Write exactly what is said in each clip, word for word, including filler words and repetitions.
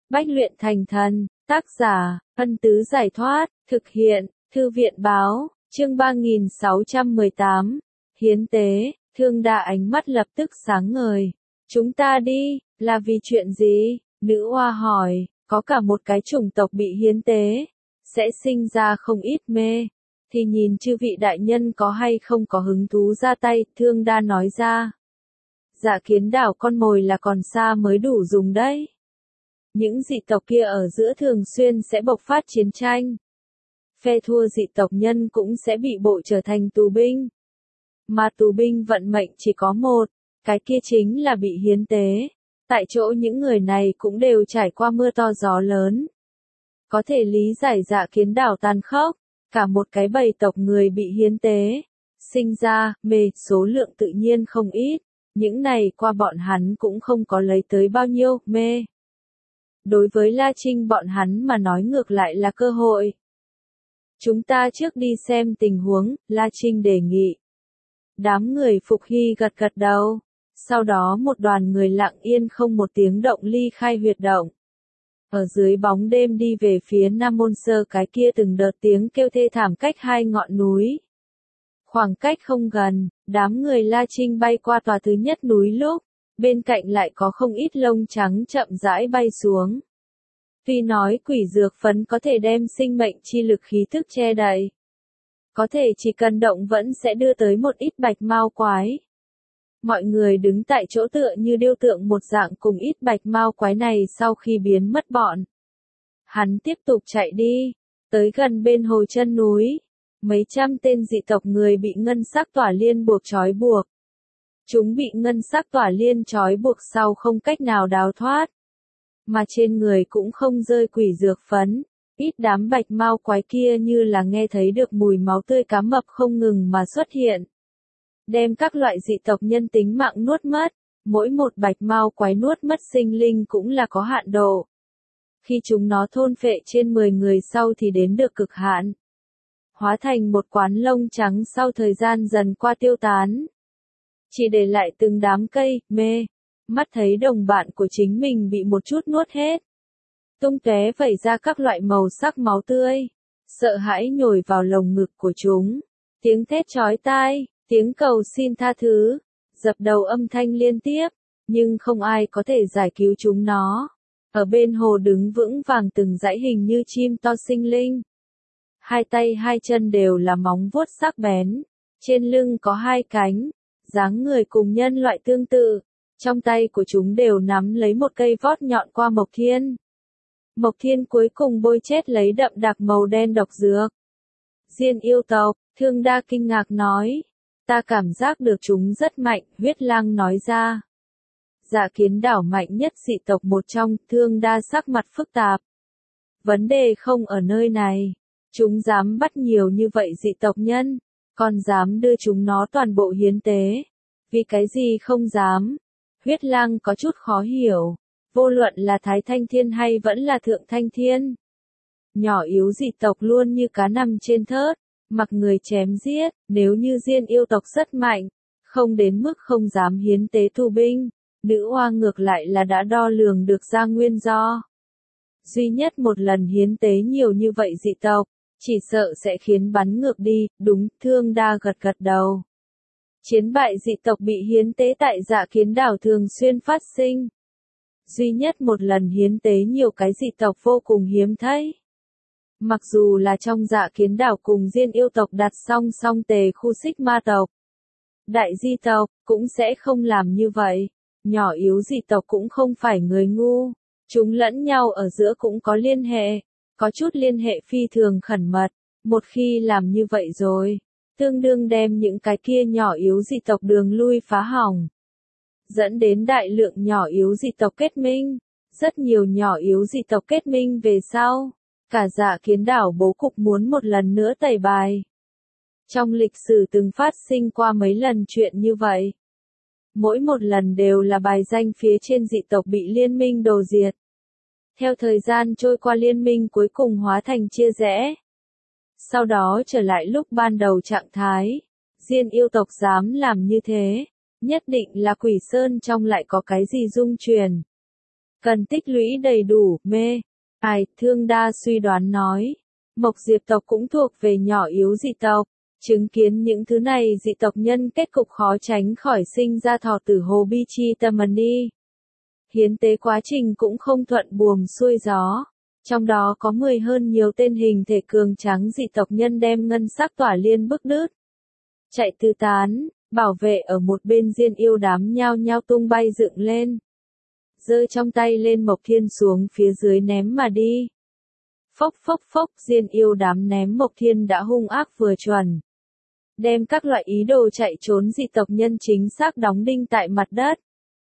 Bách luyện thành thần, tác giả, Ân Tứ Giải Thoát, thực hiện, Thư viện Báo, chương ba nghìn sáu trăm mười tám, hiến tế, Thương Đa ánh mắt lập tức sáng ngời. Chúng ta đi, là vì chuyện gì? Nữ oa hỏi, có cả một cái chủng tộc bị hiến tế, sẽ sinh ra không ít mê, thì nhìn chư vị đại nhân có hay không có hứng thú ra tay, Thương Đa nói ra. Dạ Kiến đảo con mồi là còn xa mới đủ dùng đấy. Những dị tộc kia ở giữa thường xuyên sẽ bộc phát chiến tranh. Phe thua dị tộc nhân cũng sẽ bị bộ trở thành tù binh. Mà tù binh vận mệnh chỉ có một, cái kia chính là bị hiến tế. Tại chỗ những người này cũng đều trải qua mưa to gió lớn. Có thể lý giải Dạ Kiến đảo tàn khốc, cả một cái bầy tộc người bị hiến tế. Sinh ra, mê, số lượng tự nhiên không ít. Những này qua bọn hắn cũng không có lấy tới bao nhiêu, mê. Đối với La Trinh bọn hắn mà nói ngược lại là cơ hội. Chúng ta trước đi xem tình huống, La Trinh đề nghị. Đám người Phục Hy gật gật đầu. Sau đó một đoàn người lặng yên không một tiếng động ly khai huyệt động. Ở dưới bóng đêm đi về phía Nam Môn Sơ cái kia từng đợt tiếng kêu thê thảm cách hai ngọn núi. Khoảng cách không gần, đám người La Trinh bay qua tòa thứ nhất núi lúc, bên cạnh lại có không ít lông trắng chậm rãi bay xuống. Tuy nói quỷ dược phấn có thể đem sinh mệnh chi lực khí thức che đậy. Có thể chỉ cần động vẫn sẽ đưa tới một ít bạch mao quái. Mọi người đứng tại chỗ tựa như điêu tượng một dạng cùng ít bạch mao quái này sau khi biến mất bọn. Hắn tiếp tục chạy đi, tới gần bên hồ chân núi. Mấy trăm tên dị tộc người bị ngân sắc tỏa liên buộc trói buộc. Chúng bị ngân sắc tỏa liên trói buộc sau không cách nào đào thoát. Mà trên người cũng không rơi quỷ dược phấn. Ít đám bạch mao quái kia như là nghe thấy được mùi máu tươi cá mập không ngừng mà xuất hiện. Đem các loại dị tộc nhân tính mạng nuốt mất. Mỗi một bạch mao quái nuốt mất sinh linh cũng là có hạn độ. Khi chúng nó thôn phệ trên mười người sau thì đến được cực hạn. Hóa thành một quán lông trắng sau thời gian dần qua tiêu tán. Chỉ để lại từng đám cây, mê, mắt thấy đồng bạn của chính mình bị một chút nuốt hết. Tung tóe vẩy ra các loại màu sắc máu tươi, sợ hãi nhồi vào lồng ngực của chúng. Tiếng thét chói tai, tiếng cầu xin tha thứ, dập đầu âm thanh liên tiếp, nhưng không ai có thể giải cứu chúng nó. Ở bên hồ đứng vững vàng từng dãy hình như chim to sinh linh. Hai tay hai chân đều là móng vuốt sắc bén, trên lưng có hai cánh, dáng người cùng nhân loại tương tự, trong tay của chúng đều nắm lấy một cây vót nhọn qua mộc thiên. Mộc thiên cuối cùng bôi chết lấy đậm đặc màu đen độc dược. Diên yêu tộc, Thương Đa kinh ngạc nói, ta cảm giác được chúng rất mạnh, Huyết Lang nói ra. Dạ Kiến đảo mạnh nhất dị tộc một trong, Thương Đa sắc mặt phức tạp. Vấn đề không ở nơi này. Chúng dám bắt nhiều như vậy dị tộc nhân, còn dám đưa chúng nó toàn bộ hiến tế. Vì cái gì không dám? Huyết Lang có chút khó hiểu. Vô luận là Thái Thanh Thiên hay vẫn là Thượng Thanh Thiên. Nhỏ yếu dị tộc luôn như cá nằm trên thớt, mặc người chém giết, nếu như Diên yêu tộc rất mạnh, không đến mức không dám hiến tế tù binh. Nữ oa ngược lại là đã đo lường được ra nguyên do. Duy nhất một lần hiến tế nhiều như vậy dị tộc, chỉ sợ sẽ khiến bắn ngược đi, đúng, Thương Đa gật gật đầu. Chiến bại dị tộc bị hiến tế tại Dạ Kiến đảo thường xuyên phát sinh. Duy nhất một lần hiến tế nhiều cái dị tộc vô cùng hiếm thấy. Mặc dù là trong Dạ Kiến đảo cùng Diên yêu tộc đặt song song tề khu xích ma tộc. Đại di tộc, cũng sẽ không làm như vậy. Nhỏ yếu dị tộc cũng không phải người ngu. Chúng lẫn nhau ở giữa cũng có liên hệ. Có chút liên hệ phi thường khẩn mật, một khi làm như vậy rồi, tương đương đem những cái kia nhỏ yếu dị tộc đường lui phá hỏng. Dẫn đến đại lượng nhỏ yếu dị tộc kết minh, rất nhiều nhỏ yếu dị tộc kết minh về sau, cả Dạ Kiến đảo bố cục muốn một lần nữa tẩy bài. Trong lịch sử từng phát sinh qua mấy lần chuyện như vậy. Mỗi một lần đều là bài danh phía trên dị tộc bị liên minh đồ diệt. Theo thời gian trôi qua liên minh cuối cùng hóa thành chia rẽ. Sau đó trở lại lúc ban đầu trạng thái. Diên yêu tộc dám làm như thế. Nhất định là Quỷ Sơn trong lại có cái gì dung truyền. cần tích lũy đầy đủ, mê. Ai, Thương Đa suy đoán nói. Mộc Diệp tộc cũng thuộc về nhỏ yếu dị tộc. Chứng kiến những thứ này dị tộc nhân kết cục khó tránh khỏi sinh ra thọ tử hồ bi chi tâm đi. Hiến tế quá trình cũng không thuận buồm xuôi gió. Trong đó có mười hơn nhiều tên hình thể cường tráng dị tộc nhân đem ngân sắc tỏa liên bức đứt. Chạy tứ tán, bảo vệ ở một bên Diên Yêu đám nhao nhao tung bay dựng lên. Giơ trong tay lên Mộc Thiên xuống phía dưới ném mà đi. Phốc phốc phốc, Diên Yêu đám ném Mộc Thiên đã hung ác vừa chuẩn. Đem các loại ý đồ chạy trốn dị tộc nhân chính xác đóng đinh tại mặt đất.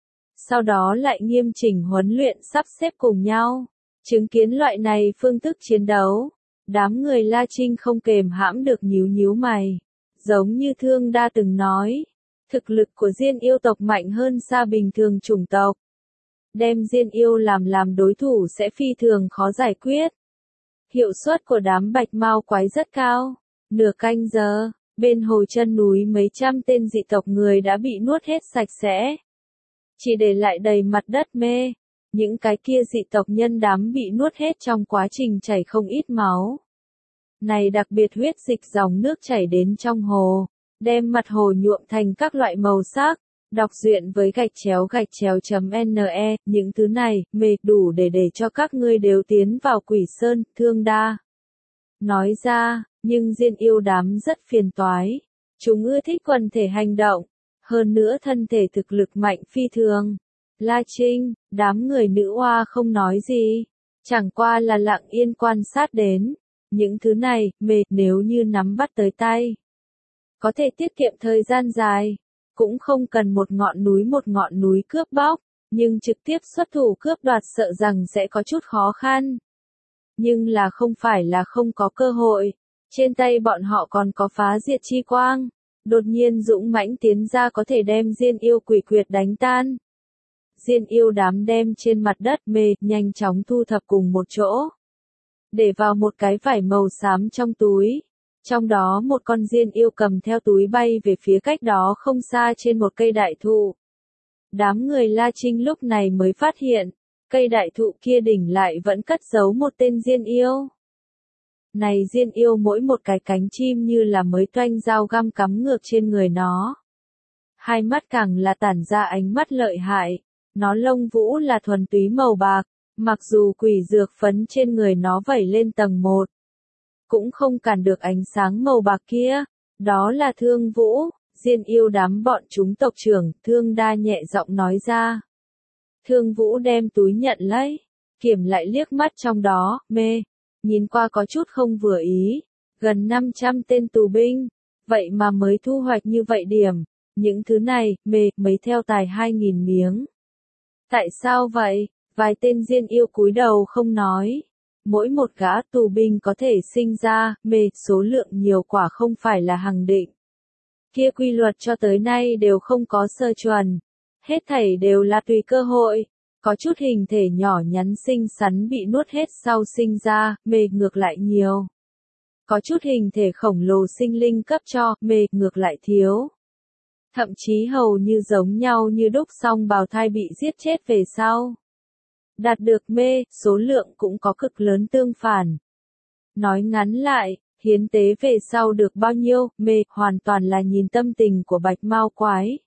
Sau đó lại nghiêm chỉnh huấn luyện sắp xếp cùng nhau. Chứng kiến loại này phương thức chiến đấu, đám người La Trinh không kềm hãm được nhíu nhíu mày. Giống như Thương Đa từng nói, thực lực của Diên Yêu tộc mạnh hơn xa bình thường chủng tộc. Đem Diên Yêu làm làm đối thủ sẽ phi thường khó giải quyết. Hiệu suất của đám bạch mao quái rất cao. Nửa canh giờ, bên hồ chân núi mấy trăm tên dị tộc người đã bị nuốt hết sạch sẽ. Chỉ để lại đầy mặt đất mê. Những cái kia dị tộc nhân đám bị nuốt hết trong quá trình chảy không ít máu. Này đặc biệt huyết dịch dòng nước chảy đến trong hồ, đem mặt hồ nhuộm thành các loại màu sắc. Đọc truyện với gạch chéo gạch chéo chấm ne, những thứ này, mê, đủ để để cho các ngươi đều tiến vào Quỷ Sơn, Thương Đa. Nói ra, nhưng Diên Yêu đám rất phiền toái. Chúng ưa thích quần thể hành động, hơn nữa thân thể thực lực mạnh phi thường. La Trinh, đám người nữ oa không nói gì, chẳng qua là lặng yên quan sát đến. Những thứ này, mệt nếu như nắm bắt tới tay. Có thể tiết kiệm thời gian dài, cũng không cần một ngọn núi một ngọn núi cướp bóc, nhưng trực tiếp xuất thủ cướp đoạt sợ rằng sẽ có chút khó khăn. Nhưng là không phải là không có cơ hội, trên tay bọn họ còn có phá diệt chi quang, đột nhiên dũng mãnh tiến ra có thể đem Diên Yêu quỷ quyệt đánh tan. Diên Yêu đám đem trên mặt đất mê, nhanh chóng thu thập cùng một chỗ. Để vào một cái vải màu xám trong túi. Trong đó một con Diên Yêu cầm theo túi bay về phía cách đó không xa trên một cây đại thụ. Đám người La Trinh lúc này mới phát hiện, cây đại thụ kia đỉnh lại vẫn cất giấu một tên Diên Yêu. Này Diên Yêu mỗi một cái cánh chim như là mới toanh dao găm cắm ngược trên người nó. Hai mắt càng là tản ra ánh mắt lợi hại, nó lông vũ là thuần túy màu bạc, mặc dù quỷ dược phấn trên người nó vẩy lên tầng một. Cũng không cản được ánh sáng màu bạc kia, đó là Thương Vũ, Diên Yêu đám bọn chúng tộc trưởng, Thương Đa nhẹ giọng nói ra. Thương Vũ đem túi nhận lấy, kiểm lại liếc mắt trong đó, mê, nhìn qua có chút không vừa ý, gần năm trăm tên tù binh, vậy mà mới thu hoạch như vậy điểm, những thứ này, mê, mấy theo tài hai nghìn miếng. Tại sao vậy? Vài tên Diên Yêu cúi đầu không nói. Mỗi một gã tù binh có thể sinh ra, mê, số lượng nhiều quả không phải là hằng định. Kia quy luật cho tới nay đều không có sơ chuẩn. Hết thảy đều là tùy cơ hội. Có chút hình thể nhỏ nhắn xinh xắn bị nuốt hết sau sinh ra, mê, ngược lại nhiều. Có chút hình thể khổng lồ sinh linh cấp cho, mê, ngược lại thiếu. Thậm chí hầu như giống nhau như đúc song bào thai bị giết chết về sau. Đạt được mê, số lượng cũng có cực lớn tương phản. Nói ngắn lại, hiến tế về sau được bao nhiêu, mê, hoàn toàn là nhìn tâm tình của bạch mao quái.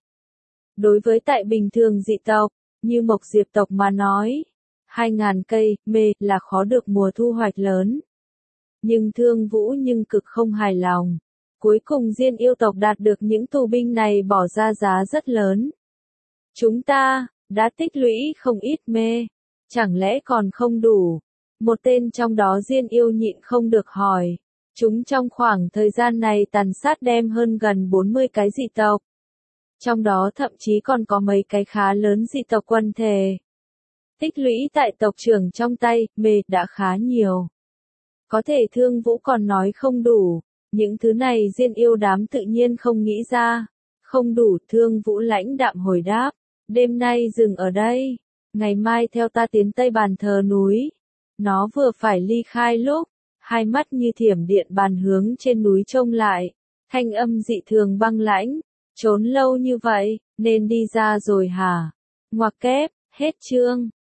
Đối với tại bình thường dị tộc, như Mộc Diệp tộc mà nói, hai ngàn cây, mê, là khó được mùa thu hoạch lớn. Nhưng Thương Vũ nhưng cực không hài lòng. Cuối cùng Diên Yêu tộc đạt được những tù binh này bỏ ra giá rất lớn. Chúng ta, đã tích lũy không ít mê. Chẳng lẽ còn không đủ? Một tên trong đó Diên Yêu nhịn không được hỏi. Chúng trong khoảng thời gian này tàn sát đem hơn gần bốn mươi cái dị tộc. Trong đó thậm chí còn có mấy cái khá lớn dị tộc quân thể. Tích lũy tại tộc trưởng trong tay, mê, đã khá nhiều. Có thể Thương Vũ còn nói không đủ. Những thứ này Diên Yêu đám tự nhiên không nghĩ ra. Không đủ, Thương Vũ lãnh đạm hồi đáp. Đêm nay dừng ở đây. Ngày mai theo ta tiến Tây Bàn Thờ núi. Nó vừa phải ly khai lúc, hai mắt như thiểm điện bàn hướng trên núi trông lại, thanh âm dị thường băng lãnh, trốn lâu như vậy, nên đi ra rồi hả? Ngoặc kép, hết chương.